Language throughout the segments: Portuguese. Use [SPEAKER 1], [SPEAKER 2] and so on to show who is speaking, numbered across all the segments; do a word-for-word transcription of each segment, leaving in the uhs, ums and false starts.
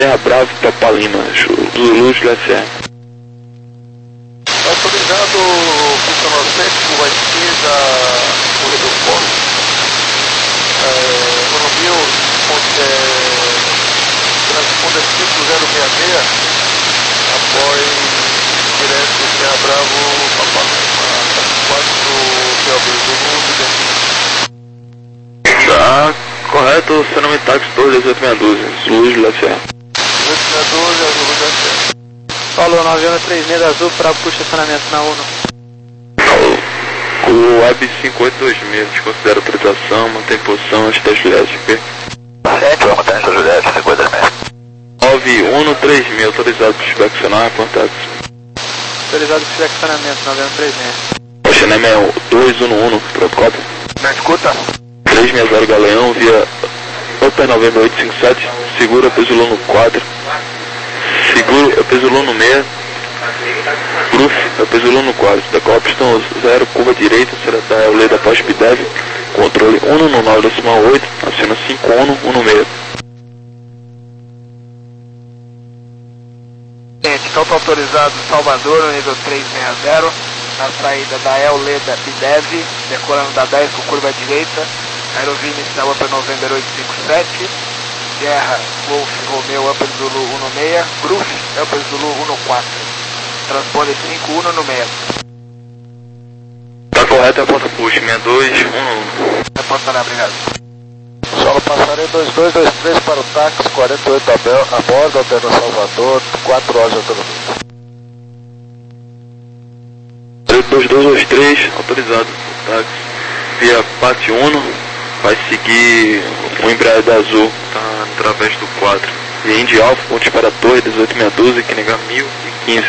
[SPEAKER 1] Terra Bravo, Papa Lima, Zulu, Juliette Serra.
[SPEAKER 2] Autorizado pista norte, curva esquerda, corredor ponte, Morumbil, transponder cinco zero seis seis, após direto Terra Bravo, Papa Lima, quatro, Belbis, Zulu, Juliette.
[SPEAKER 1] Tá correto, seu nome é táxi dois dezoito seis doze, Zulu, Juliette Serra.
[SPEAKER 2] dezoito seis doze, Azul, Juliette Serra.
[SPEAKER 3] Falou, nove um três seis azul para puxa estacionamento na Uno.
[SPEAKER 1] O Web cinco oito dois seis desconsidera autorização, mantém posição antes da Juliette.
[SPEAKER 2] sete, vamos estar antes da Juliette, cinco oito dois seis.
[SPEAKER 1] nove um três seis, autorizado para inspecionar, contatos.
[SPEAKER 3] Autorizado para estacionamento, nove um três seis.
[SPEAKER 1] O Xenem é dois um um, protocolo.
[SPEAKER 2] Me escuta?
[SPEAKER 1] três seis zero Galeão, via Open November oito cinco sete, segura Pesulon no quatro. Seguro, é Pesulon no seis, Gruf, é Pesulon no quatro, decola pistão zero, curva direita, será da Eulê da Pós Pidev, controle um no nove decimal oito, acena cinco um um no seis.
[SPEAKER 2] Gente, então está autorizado Salvador, no nível três seis zero, na saída da Eulê da Pidev, decolando da dez com curva direita, aerovia inicial Upper November oito cinco sete, Guerra, Golf, Romeo, Upper Zulu um seis, Gruf, Upper Zulu um quatro, transponder cinco um no seis.
[SPEAKER 1] Tá correto, é a ponta push, seis dois um um.
[SPEAKER 2] É ponta lá, obrigado. Solo passarei dois dois dois três para o táxi, quarenta e oito a, Bel, a bordo, Alterno Salvador, quatro horas de autonomia.
[SPEAKER 1] dois dois dois três, autorizado, táxi, via Pati Uno, vai seguir o Embraer azul, tá através do quatro. E Indy Alfa, ponte para a torre, dezoito seis um dois, que nega mil e quinze.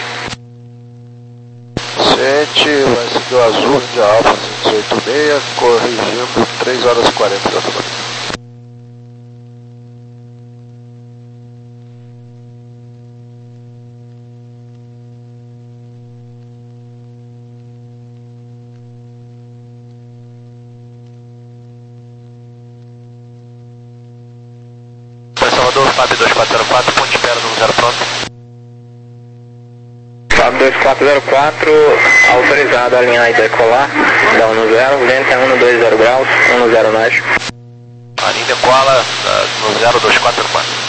[SPEAKER 2] Sete, vai seguir o azul de Alfa cinco oito seis, corrigindo três horas e quarenta de autonomia. Salvador, F A B dois quatro zero quatro, ponte espera no zero pronto.
[SPEAKER 4] F A B dois quatro zero quatro, autorizado a alinhar e decolar, dá um no zero, vento é um dois zero graus, um no zero nós.
[SPEAKER 2] A linha decola uh, no zero dois quatro zero quatro.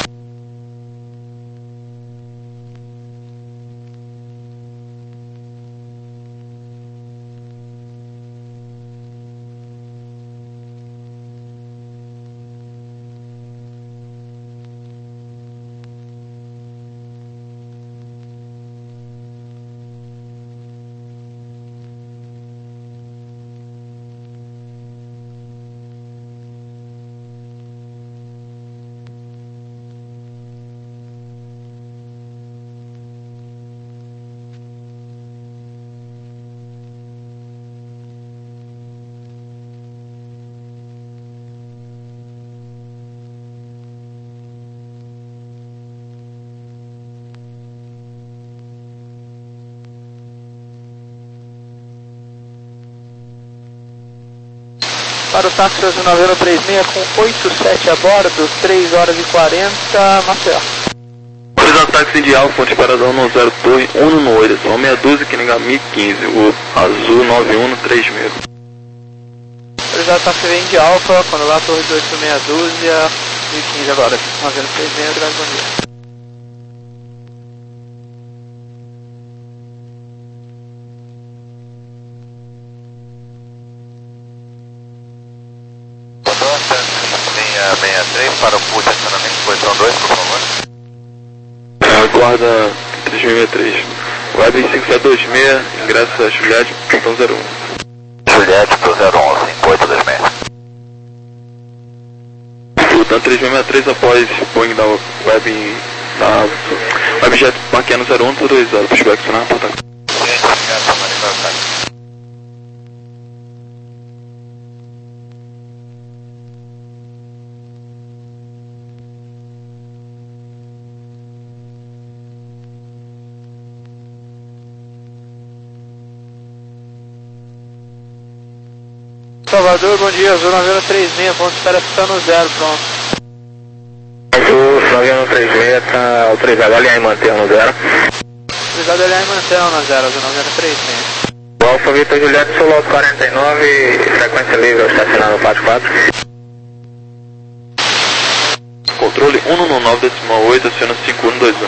[SPEAKER 3] Para o táxi nove um três seis com oito sete a bordo, três horas e quarenta, Maceió.
[SPEAKER 1] Autorizado táxi de Alfa, ponte paradão no zero torre, um no oito, são meia dúzia, que nega mil e quinze, o azul nove um três seis.
[SPEAKER 3] Autorizado táxi vem de Alfa, quando lá torre dois por meia dúzia, mil e quinze agora, nove um três seis, grande bom dia.
[SPEAKER 2] sessenta e três para o push acionamento, posição dois, por favor.
[SPEAKER 1] Aguarda três seis seis três. Web cinco sete dois seis, ingresso a Juliette, portão zero um.
[SPEAKER 2] Juliette pro zero um, cinco oito dois seis.
[SPEAKER 1] Portanto, três seis seis três após Boeing da Web da Webjet Maquiano zero um, autorizado para inspecionar, portão.
[SPEAKER 2] Gente, obrigado, Maria.
[SPEAKER 3] Salvador, bom dia, Azul nove um três seis, ponto de espera ficando no zero, pronto.
[SPEAKER 4] Azul nove um três seis, Julieta, autorizado alinhar e manter um zero.
[SPEAKER 3] Autorizado alinhar e manter um zero, zero nove zero três seis.
[SPEAKER 4] Alfa Vitor Julieta, Solot quarenta e nove, frequência livre ao estacionar no quatro quatro.
[SPEAKER 1] Controle um nove nove oito, aciona cinco um dois um.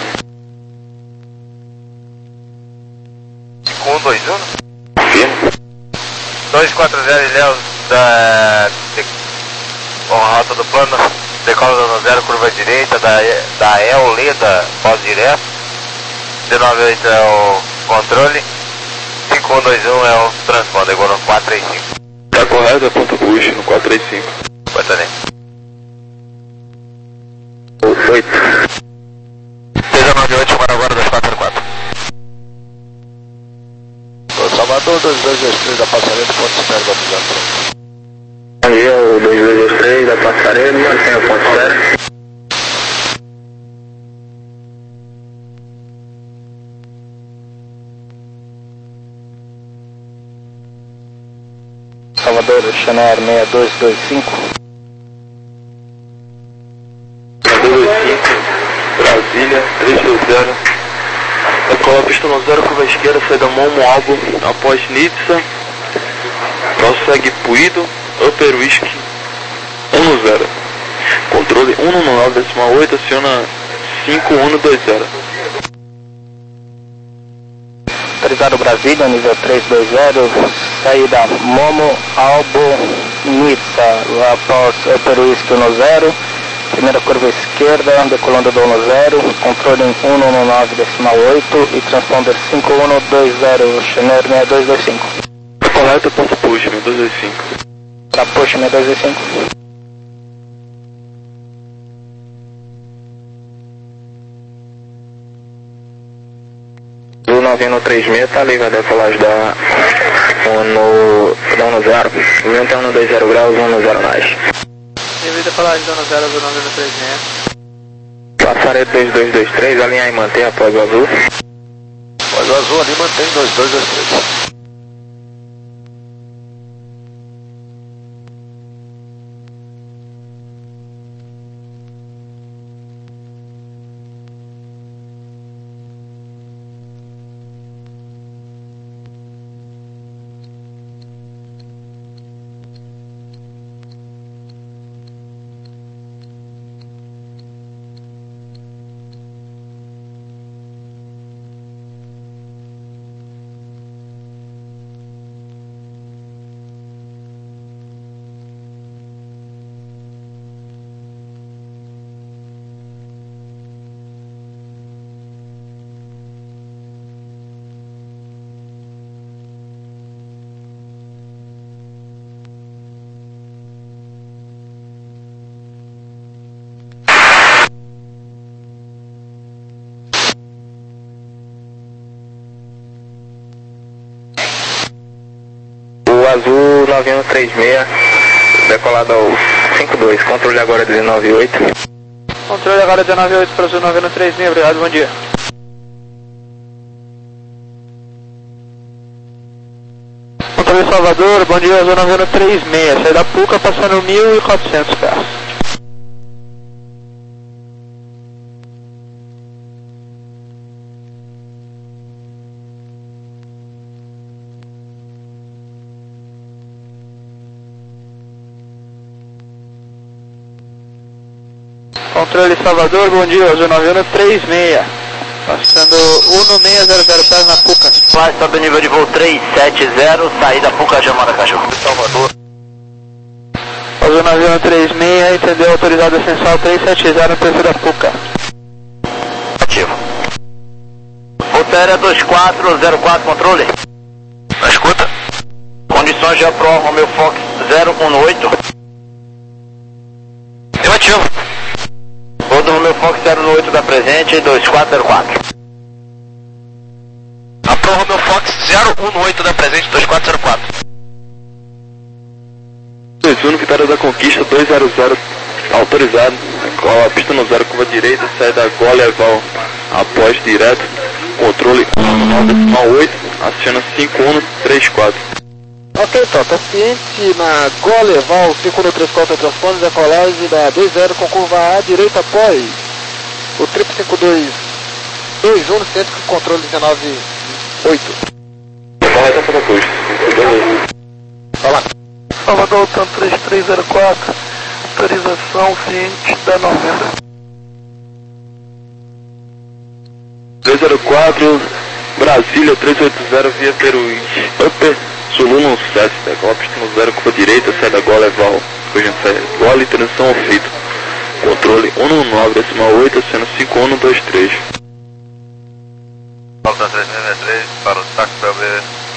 [SPEAKER 2] cinco um dois um?
[SPEAKER 1] Firme.
[SPEAKER 2] dois quatro zero Ilhéus da... com a rota do plano, decola no zero, curva direita, da, da El Leda, pós direto. dezenove oito é o controle, cinco um dois um é o transponder, agora no quatro três cinco.
[SPEAKER 1] Tá correto, é ponto push no quatro três cinco.
[SPEAKER 2] Pode também.
[SPEAKER 4] oito.
[SPEAKER 2] dezenove oito, agora agora dois quatro quatro. Salvador, dois dois dois três da Passarela, ponto zero da Pisantro.
[SPEAKER 4] Bom dia, o dois dois dois três da Passarela, mantém o ponto zero.
[SPEAKER 3] Salvador, Chanel seis dois dois cinco.
[SPEAKER 1] seis dois dois cinco, Brasília, três dois zero. Decola pista no zero, curva esquerda, saída Momo Albo, após Nitsa. Prossegue Puído, Upper Whisky, um zero. Controle um nove nove oito, aciona cinco um dois zero.
[SPEAKER 3] Autorizado Brasília, nível três dois zero, saída Momo, Albo, Nitsa, após Upper Whisky um zero. Primeira curva esquerda, decolando do um zero, controle um nove nove oito e transponder cinco um dois zero, Chanel seis dois dois cinco.
[SPEAKER 1] Tá correto, ponto push, seis dois dois cinco.
[SPEAKER 3] Para push seis dois dois cinco.
[SPEAKER 4] Do nove um três seis, tá livre a decolagem da no, da um zero. Vento é um dois zero graus, um zero mais.
[SPEAKER 3] Devido a falar de zero zero do nove um três seis.
[SPEAKER 4] Passarela dois dois dois três, alinhar e manter após o azul.
[SPEAKER 2] Após o azul ali, mantém dois dois dois três.
[SPEAKER 4] Azul nove um três seis, decolado ao cinco dois, controle agora dezenove oito.
[SPEAKER 3] Controle agora dezenove oito para Azul nove um três seis, obrigado, bom dia. Controle Salvador, bom dia, Azul nove um três seis, sai da Puca passando mil e quatrocentos pés. Controle Salvador, bom dia, Azul nove um três seis, passando um seis zero zero pés na Puca.
[SPEAKER 2] Fly, sobe nível de voo três sete zero, saída Puca Jamara Cachorro de Salvador.
[SPEAKER 3] Azul nove um três seis, entendeu, autorizado ascensal três sete zero no perfil da Puca.
[SPEAKER 2] Ativo. Rotéria dois quatro zero quatro, controle. Na escuta. Condições de Pro, Romeo Fox zero um oito. Eu ativo. Vou do Romeo Fox zero um oito da presente, dois quatro zero quatro. A Pro Romeo Fox zero um oito da presente, dois quatro zero quatro.
[SPEAKER 1] dois um, Vitória da Conquista, dois zero zero, autorizado. A pista no zero, curva direita, saída Goleval, após direto. Controle um nove oito, aciona cinco um três quatro.
[SPEAKER 3] Ok, Tota, ciente na Goleval cinco um três quatro transponder, decolagem da dois zero com curva A direita após.
[SPEAKER 2] O triplo cinco dois dois um no centro com controle dezenove oito.
[SPEAKER 1] Correto, para posto.
[SPEAKER 2] Fala.
[SPEAKER 5] Salvador, tanto três três zero quatro, autorização ciente da novembro.
[SPEAKER 1] três zero quatro, Brasília três oito zero via Peruís. Upper, Zulu no sete, decola pista no zero, curva direita, sai da gola, Eval. Hoje sai gola e transição ao fito. Controle um um nove, decimal oito, sendo cinco um dois três.
[SPEAKER 6] Volta três seis três para o táxi P B.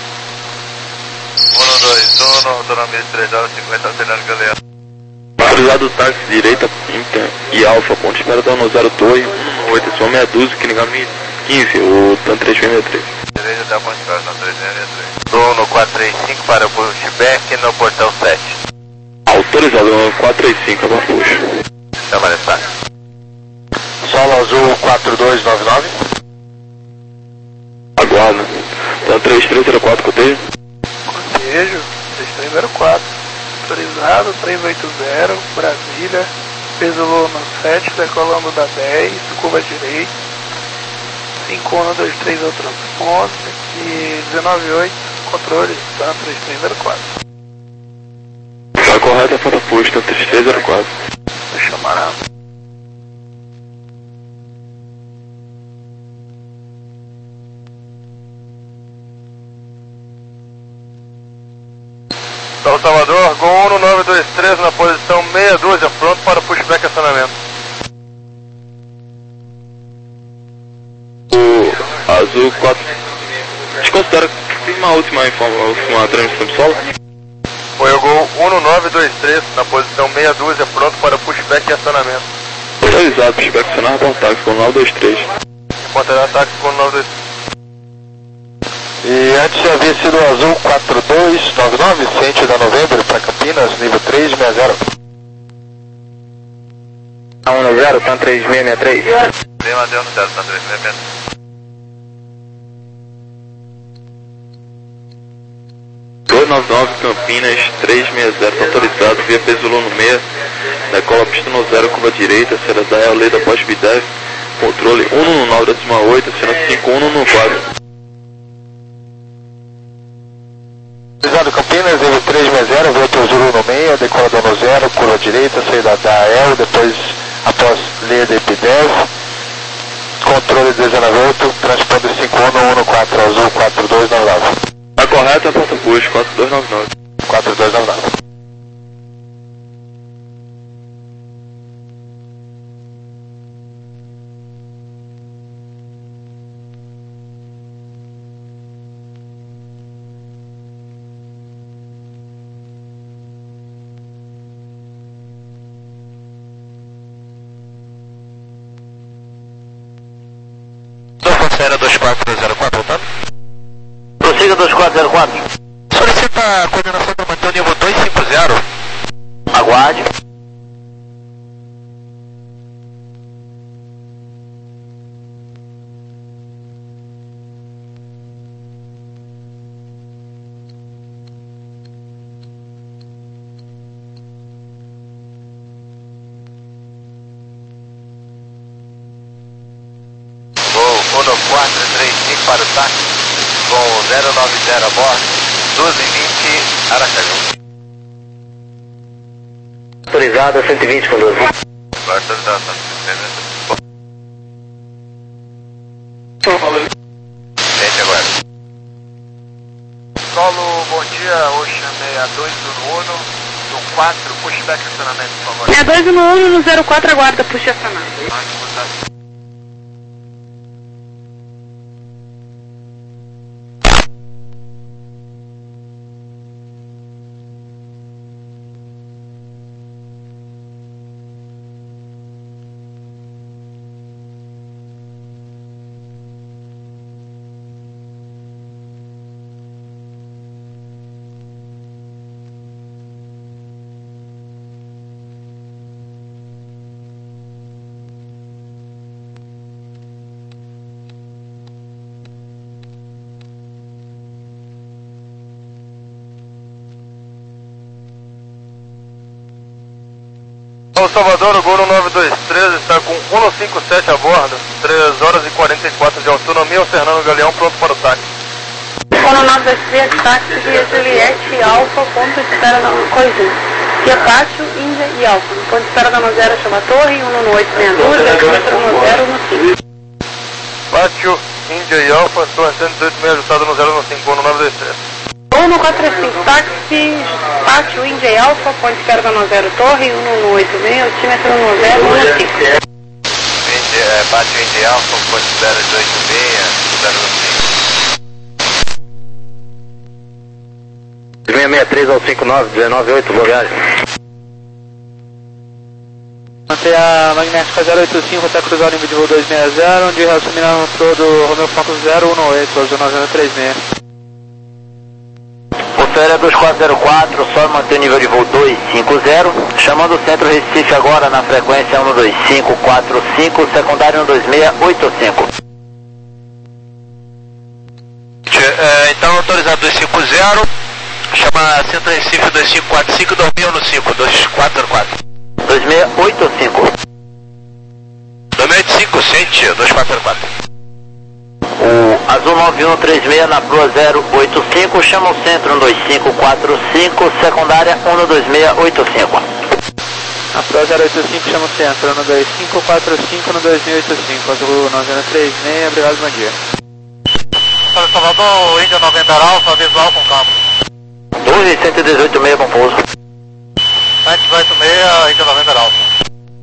[SPEAKER 6] um dois um, autonomia de três horas e cinquenta, acelerando Galeão.
[SPEAKER 1] Autorizado táxi direita, Inter e Alfa, ponte espera da um zero dois, um oito, decimal meia dúzia, Kinigami quinze, o TAN três seis seis três.
[SPEAKER 6] Direita da ponte espera na três seis seis três. Do no quatro três cinco para o pushback no portão sete.
[SPEAKER 1] Autorizado no quatro três cinco, para push.
[SPEAKER 6] Chama de táxi.
[SPEAKER 2] Solo azul quatro dois nove nove.
[SPEAKER 1] Aguarda. TAN três três zero quatro, cotejo.
[SPEAKER 5] Cotejo, três três zero quatro, autorizado, três oito zero, Brasília, peso no sete, decolando da dez, curva direita, cinco um dois três ao transponder e dezenove oito, controle, TAN três três zero quatro.
[SPEAKER 1] Tá correto, é para posto, TAN três três zero quatro.
[SPEAKER 5] Deixa eu chamar.
[SPEAKER 6] São Salvador, Gol um nove dois três na posição meia dúzia, pronto para o pushback acionamento.
[SPEAKER 1] O azul quatro. Desconsidera que tem uma última informação, última transmissão de solo?
[SPEAKER 6] Foi o Gol um nove dois três na posição meia dúzia, pronto para o pushback e acionamento.
[SPEAKER 1] Autorizado, pushback acionar para o táxi com nove dois três.
[SPEAKER 6] Encontrará táxi com nove dois três.
[SPEAKER 2] E antes havia sido o azul quatro dois nove nove, ciente da novembro para Campinas, nível três seis zero.
[SPEAKER 4] um zero, TAN três seis seis três.
[SPEAKER 6] Bem, Mateu, no zero, tá três seis seis.
[SPEAKER 1] dois nove nove Campinas três seis zero, autorizado via Pesolô no meio, decola pista no zero, curva direita, será da Eoleda pós Bidev, controle um um nove decimal oito, sendo cinco um no quatro.
[SPEAKER 2] Autorizado Campinas, nível três seis zero, via Pesolô no meio, decola no zero, curva direita, saída da A E L, depois após Leda e Bidev, controle dezenove oito, transponder cinco um um quatro, azul quatro dois nove nove.
[SPEAKER 1] Tá correto, é porta push quatro dois nove nove.
[SPEAKER 2] quatro dois nove nove. dois quatro zero quatro, voltando?
[SPEAKER 3] Prossiga dois quatro zero quatro.
[SPEAKER 2] Solicita a coordenação para manter o nível dois cinco zero.
[SPEAKER 3] Aguarde.
[SPEAKER 6] Gol um quatro três cinco para o táxi, com zero nove zero a bordo, doze e vinte, Aracaju.
[SPEAKER 3] Autorizado cento e vinte com doze.
[SPEAKER 6] Agora autorizado, tá? Gente, agora.
[SPEAKER 2] Solo, bom dia, Ocean seis dois no Uno, no quatro, pushback acionamento, por favor.
[SPEAKER 7] É dois no um no zero quatro, aguarda, puxa acionar.
[SPEAKER 6] Salvador, o gol no nove dois três está com cento e cinquenta e sete a bordo, três horas e quarenta e quatro de autonomia, o Fernando Galeão pronto para o táxi.
[SPEAKER 7] Ono nove dois três, táxi via Juliette, Alfa, ponto de espera da Coisinha. Via Pátio, Índia e Alfa. Ponto de espera da Nozera chama Torre, um no oito meia duas, decímetro no zero no cinco.
[SPEAKER 6] Pátio, Índia e Alfa, torre cento e dezoito meia ajustado no zero no cinco, no nove dois três.
[SPEAKER 7] Ono quatro três cinco, táxi, Pátio, Índia e Alfa, ponto de espera da Nozera Torre, um no oito meia, decímetro no zero no cinco.
[SPEAKER 6] Pátio, Índia e Alfa, ponto de espera de oito meia, zero no cinco.
[SPEAKER 4] seis seis três ao cinco nove, dezenove oito, boa viagem.
[SPEAKER 3] Mantém a magnética zero oito cinco até cruzar o nível de voo dois seis zero, onde assumirão todo Romeo ponto zero um oito, azul nove três seis.
[SPEAKER 4] Portaria dois quatro zero quatro, só manter o nível de voo dois cinco zero, chamando o centro Recife agora na frequência um dois cinco quatro cinco, secundário um dois seis oito cinco.
[SPEAKER 6] É, então autorizado dois cinco zero, chama centro Recife dois cinco quatro cinco, dormiu no cinco, dois quatro zero quatro.
[SPEAKER 4] dois seis oito cinco.
[SPEAKER 6] dois seis oito cinco, sente, dois quatro zero quatro.
[SPEAKER 4] O azul nove um três seis na proa zero oito cinco, chama o centro um dois cinco quatro cinco, secundária um dois seis oito cinco.
[SPEAKER 3] Na proa zero oito cinco chama o centro um dois cinco quatro cinco, um dois seis oito cinco, azul nove três seis, obrigado, bom dia.
[SPEAKER 6] Salvador, Índia noventa Alfa, visual com campo.
[SPEAKER 4] Torre cento e dezoito meia, bom pouso.
[SPEAKER 6] cento e dezoito meia, Índia noventa Alfa.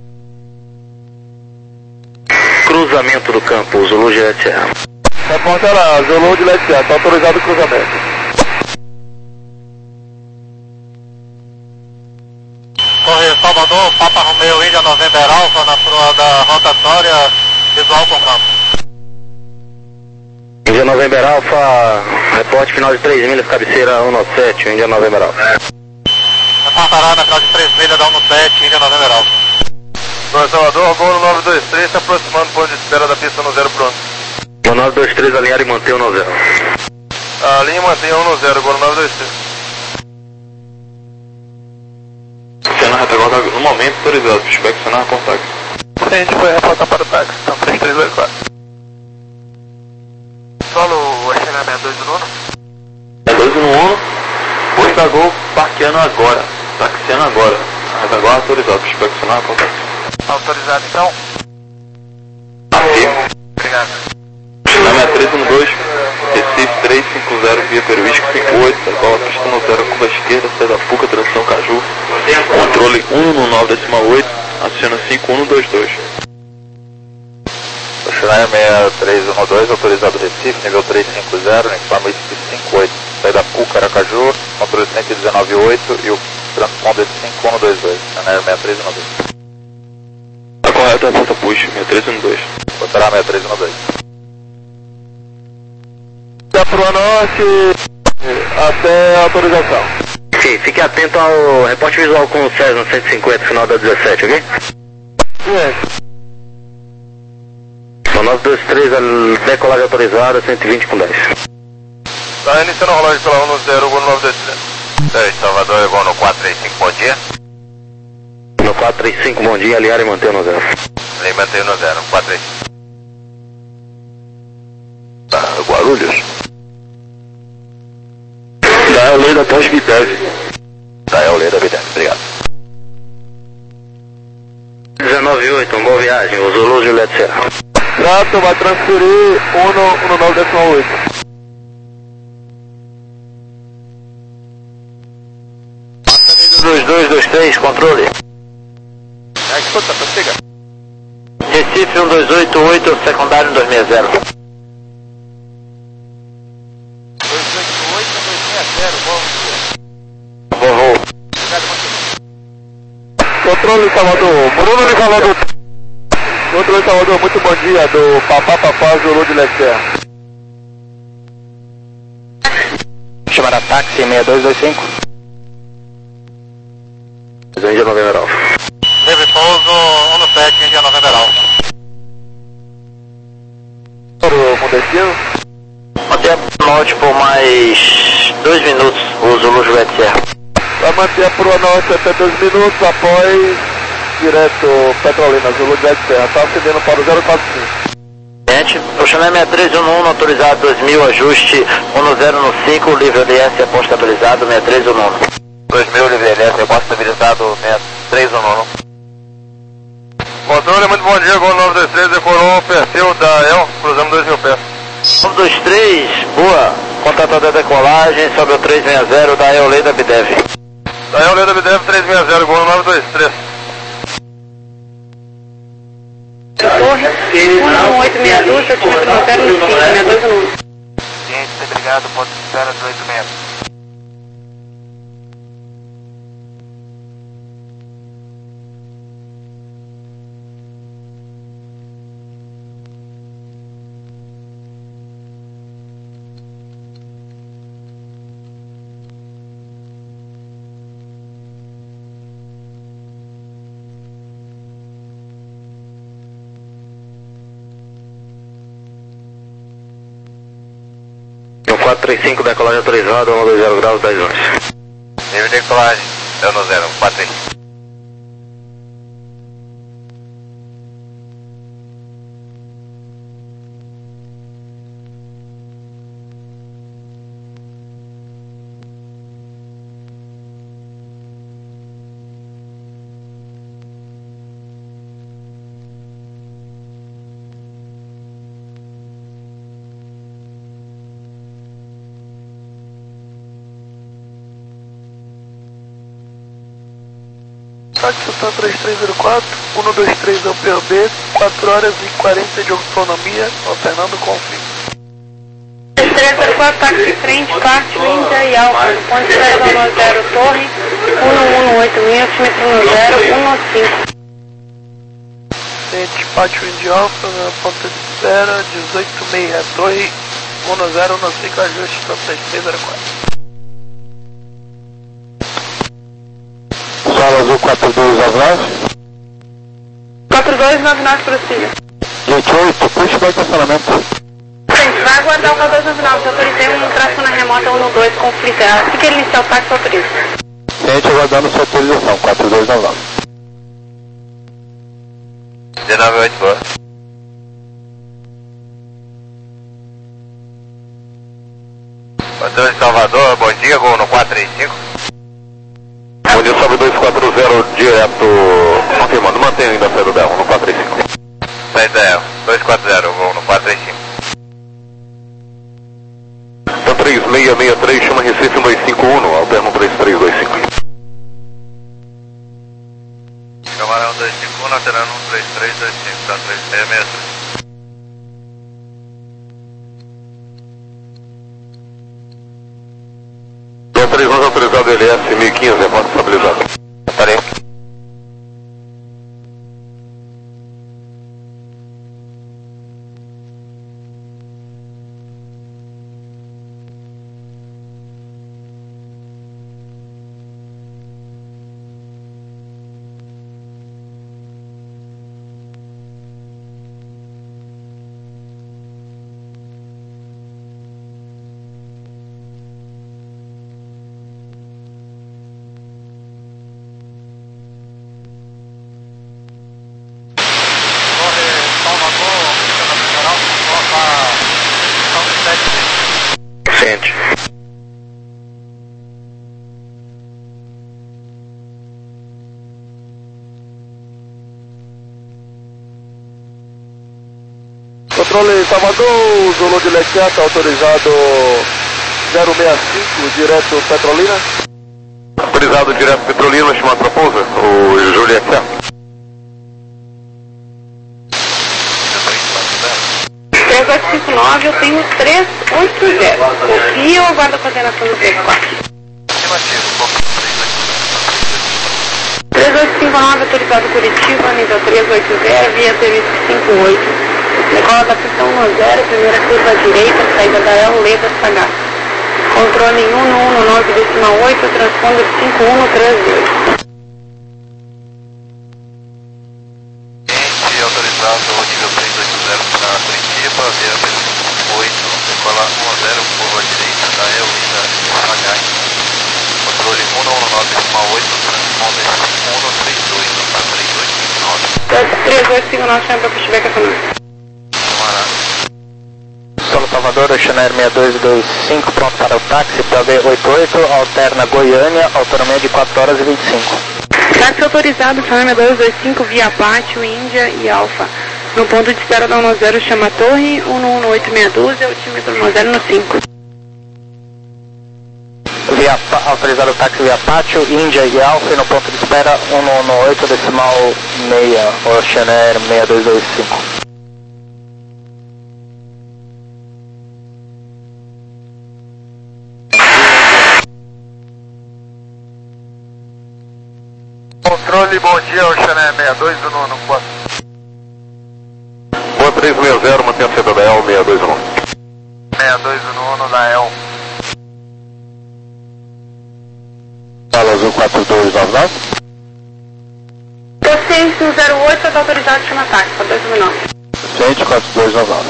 [SPEAKER 4] Cruzamento do campo, Zulu Juliette Serra.
[SPEAKER 6] Reporta lá, Zulu Juliette Serra, está autorizado o cruzamento. Correio Salvador, Papa Romeo, Índia noventa Alfa, na proa da rotatória, visual com campo.
[SPEAKER 4] Índia November Alfa, reporte final de três milhas, cabeceira um nove sete, Índia November Alfa.
[SPEAKER 6] Reportará na final de três milhas da um nove sete, Índia November Alfa. Correio Salvador, gol no nove dois três, se aproximando do ponto de espera da pista no zero pronto.
[SPEAKER 4] O nove dois três alinhar e manter o no zero.
[SPEAKER 6] A linha mantém um no zero, gol no nove dois três.
[SPEAKER 1] Cena retaguarda no momento autorizado, inspecionar a contato.
[SPEAKER 5] A gente foi reportar para o táxi, então três três dois quatro.
[SPEAKER 2] Solo o S N sessenta e dois do nono.
[SPEAKER 1] É dois no um, Boi da Gol parqueando agora, taxiando agora. A retaguarda autorizado, inspecionar a contato.
[SPEAKER 2] Autorizado então?
[SPEAKER 1] Aqui.
[SPEAKER 2] Obrigado.
[SPEAKER 1] sessenta e três um dois, Recife três cinco zero, via Peruísco cinco oito, decola pista no zero, curva esquerda, sai da Puca, transição Caju. Controle um no nove decimal oito, aciona cinco um dois dois.
[SPEAKER 6] Oceanário seis três um dois, autorizado Recife, nível três cinco zero, informa cinco oito, sai da Puca, Aracaju, controle cento e dezenove oito e o transponder cinco um dois dois, Oceanário seis três um dois.
[SPEAKER 1] Tá correto, reporta push, seis três um dois.
[SPEAKER 6] Botará seis três um dois.
[SPEAKER 5] Da proa norte até a autorização.
[SPEAKER 4] Ok, fique atento ao reporte visual com o Cessna cento e cinquenta, final da dezessete, ok?
[SPEAKER 5] Sim.
[SPEAKER 4] O nove dois três, decolagem autorizada, cento e vinte com dez.
[SPEAKER 6] Tá iniciando a rolagem pela um no zero, gol no nove dois três. três, Salvador, é gol no quatro três cinco, bom dia.
[SPEAKER 4] No quatro três cinco, bom dia, aliar e manter no zero.
[SPEAKER 6] Ele mantém no zero, quatro três cinco.
[SPEAKER 1] Tá, Guarulhos. Da lei da Pós Vitesse.
[SPEAKER 6] Tá, é o lei da vida, obrigado.
[SPEAKER 4] dezenove oito, boa viagem, o Zulu Juliette Serra.
[SPEAKER 5] Trato vai transferir um no nove decimal oito.
[SPEAKER 4] dois dois dois três, controle.
[SPEAKER 6] É, escuta, prossiga.
[SPEAKER 4] Recife um dois oito oito, secundário dois seis zero.
[SPEAKER 6] dois oito oito, dois seis zero, bom dia.
[SPEAKER 4] Vou, vou.
[SPEAKER 6] Obrigado, bom dia.
[SPEAKER 5] Controle Salvador, Bruno de Salvador. Controle Salvador, muito bom dia, do Papá Papá Zulu de Lecer.
[SPEAKER 3] Chamada táxi seis dois dois cinco.
[SPEAKER 4] Índia November Alfa.
[SPEAKER 6] Livre pouso, um no sete, Índia November Alfa.
[SPEAKER 5] Com destino?
[SPEAKER 4] Manter a norte por mais dois minutos, o Zulu Juliette Serra.
[SPEAKER 5] Vai manter a proa norte até dois minutos após
[SPEAKER 3] direto Petrolina, Zulu Jack Serra, tá acendendo para o zero quatro cinco.
[SPEAKER 4] Gente, eu chamei minha três um um, autorizado dois mil, ajuste um zero no cinco, livre L S, aposto estabilizado, sessenta e três um um.
[SPEAKER 6] dois mil, livre L S, aposto estabilizado, sessenta e três um um. Controle, muito bom dia, Gol nove dois três, decolou o perfil da E L, cruzando dois mil pés.
[SPEAKER 4] nove dois três, boa, contatado a decolagem, sobe o trezentos e sessenta da E L da Bidev.
[SPEAKER 6] Da E L da Bidev, trezentos e sessenta, Gol nove dois três.
[SPEAKER 7] Torre, um oito seis dois, setecentos zero cinco, sessenta e dois um um.
[SPEAKER 2] Ciente, obrigado, ponto de espera dezoito metros.
[SPEAKER 1] quatro três cinco, decolagem autorizada, um dois zero graus, dez onze.
[SPEAKER 6] Nível de decolagem, é no zero, quatro três cinco.
[SPEAKER 5] Satisfação três três zero quatro, um dois três é o P O B, quatro horas e quarenta de autonomia, alternando com o fim.
[SPEAKER 7] três três zero quatro, táxi frente, parte, Índia e Alfa, ponto zero um zero, torre, um um oito mil, altimetro zero um cinco.
[SPEAKER 5] Ciente, pátio Índia Alfa, na ponta de espera, dezoito meia, torre, um zero um cinco, ajuste para três três zero quatro.
[SPEAKER 3] Sala Azul quatro dois nove nove.
[SPEAKER 7] quatro dois nove nove, prossiga.
[SPEAKER 3] Gente oito, puxa para o estacionamento.
[SPEAKER 7] Gente, vai aguardar o quatro dois nove nove, autorizei um tração na remota um dois, conflito. Assim que ele iniciar o táxi, autoriza.
[SPEAKER 3] Gente aguardando sua autorização, quatro dois nove nove.
[SPEAKER 6] dezenove oito, boa. Patrão de Salvador, bom dia, Gol no quatro três cinco.
[SPEAKER 1] Bom dia, sobe dois quatro zero, direto, confirmando, mantenha ainda a saída da E L no quatro três cinco.
[SPEAKER 6] Saída da E L, dois quatro zero, Gol no quatro três cinco.
[SPEAKER 1] Então três seis seis três, chama Recife um dois cinco um, alterno três três dois cinco.
[SPEAKER 6] Camarão dois cinco um, alterando um três três dois cinco, tá três seis seis três.
[SPEAKER 1] três onze autorizado L S mil e quinze, aposto estabilizado.
[SPEAKER 6] Parei.
[SPEAKER 1] Sente.
[SPEAKER 3] Controle Salvador, Zulu de Lequiata, autorizado zero seis cinco, direto Petrolina.
[SPEAKER 1] Autorizado direto Petrolina, chamado pra pousa, o Juliette.
[SPEAKER 7] três oito cinco nove, eu tenho três oito zero. Confio ou aguardo a coordenação do três quatro? três oito cinco nove, autorizado Curitiba, nível três oito zero, via serviço cinco oito. Decola da pista um zero, primeira curva à direita, saída da E L, Leda, Sagaz. Controle em um um nove decimal oito, transponder cinco um três dois.
[SPEAKER 6] Ciente, autorizado nível três oito zero para Curitiba, via cinco oito, decola um zero, curva à direita da E L, Leda, Sagaz. Controle um um nove decimal oito, transponder cinco um três dois, para três oito.
[SPEAKER 7] três oito cinco nove, chama para pushback essa noite.
[SPEAKER 3] Solo Salvador, Chanel seis dois dois cinco, pronto para o táxi, P V oito oito, alterna Goiânia, autonomia de quatro horas e vinte e cinco.
[SPEAKER 7] Táxi autorizado, Chanel seis dois dois cinco, via Pátio, Índia e Alfa. No ponto de espera da um zero, chama a torre, um um oito meia dúzia, altímetro um zero no cinco.
[SPEAKER 3] Via, autorizado o táxi via Pátio, Índia e Alfa, e no ponto de espera um um oito decimal meia, Oceanair seis dois dois cinco.
[SPEAKER 6] Controle, bom dia, Oceanair seis dois um no quatro. Boa três seis zero, mantenha a seta da E L seis dois um. seis dois um da E L.
[SPEAKER 3] Fala Azul quatro dois nove nove.
[SPEAKER 7] Paciente um zero oito, está autorizado, chama táxi, quatro dois nove nove.
[SPEAKER 3] Paciente quatro dois nove nove.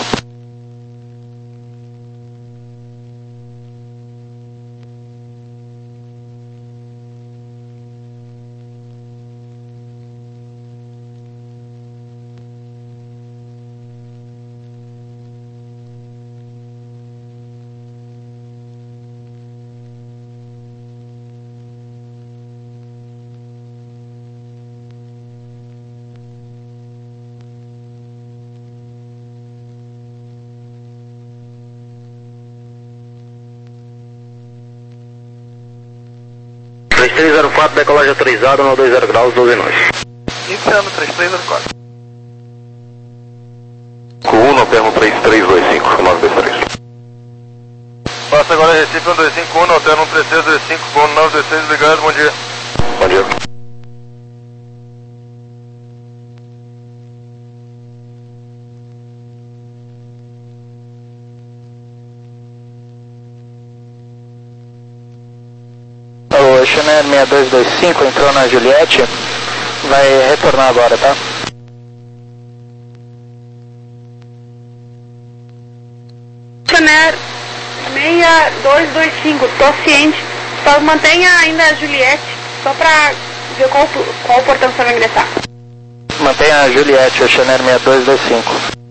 [SPEAKER 4] três três zero quatro, decolagem autorizada, um dois zero graus, doze nós.
[SPEAKER 5] Iniciando três três zero quatro.
[SPEAKER 6] Com um, alterno três três dois cinco, nove dois três. Passa agora Recife um dois cinco um, alterno três três dois cinco, com nove dois seis, obrigado, bom dia. Bom dia.
[SPEAKER 3] O Chanel seis dois dois cinco entrou na Juliette, vai retornar agora, tá?
[SPEAKER 7] Chanel seis dois dois cinco, tô ciente, só mantenha ainda a Juliette, só pra ver qual, qual portão você vai ingressar.
[SPEAKER 3] Mantenha a Juliette, o Chanel seis dois dois cinco.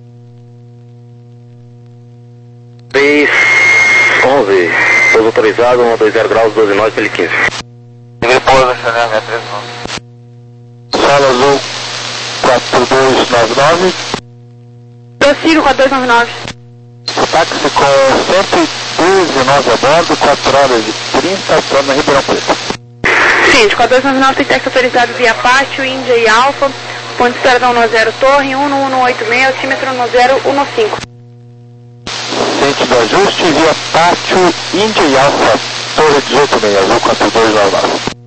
[SPEAKER 4] três onze, pouso autorizado, um dois zero graus, doze nós, L quinze.
[SPEAKER 6] Livre pouso, Chanel seis três nove.
[SPEAKER 3] Sala Azul quatro dois nove nove.
[SPEAKER 7] Prossigo quatro dois nove nove.
[SPEAKER 3] O táxi com cento e doze nove a bordo, quatro horas e trinta, torna Ribeirão Preto.
[SPEAKER 7] Ciente, quatro dois nove nove tem táxi autorizado via Pátio, Índia e Alfa. Ponto de espera da um zero, torre, um um oito seis, altímetro um zero um cinco.
[SPEAKER 3] Centro do ajuste via Pátio, Índia e Alfa, torre dezoito seis, Azul quatro dois nove nove.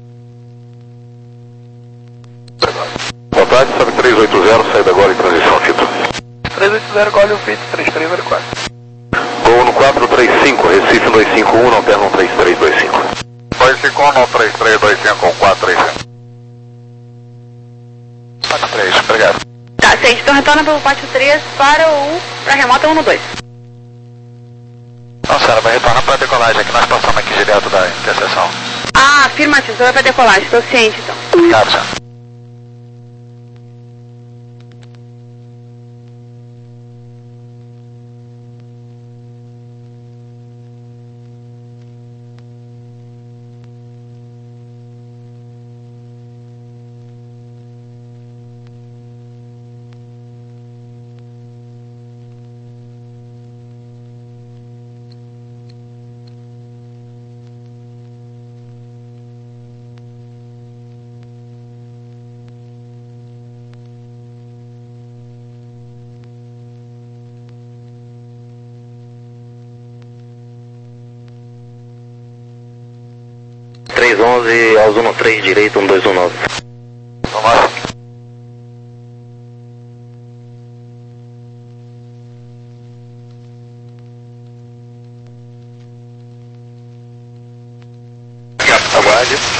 [SPEAKER 6] Boa tarde, sabe três oito zero, saída agora em transição fita.
[SPEAKER 5] três oito zero, Gole o Fit, três três zero quatro.
[SPEAKER 6] Gol no quatro três cinco, Recife dois cinco um, alterno três três dois cinco. dois cinco um, três três dois cinco, quatro três cinco. quatro três, obrigado.
[SPEAKER 7] Tá, ciente, então retorna pelo Pátio três para o para a remota um dois.
[SPEAKER 6] Não, senhora, vai retornar para a decolagem, aqui nós passamos aqui direto da interseção.
[SPEAKER 7] Ah, afirmativo, você vai para decolagem, estou ciente então.
[SPEAKER 6] Obrigado, senhor.
[SPEAKER 4] três onze, aos um três direito, um dois um nove.
[SPEAKER 6] Vamos lá. Aguarde.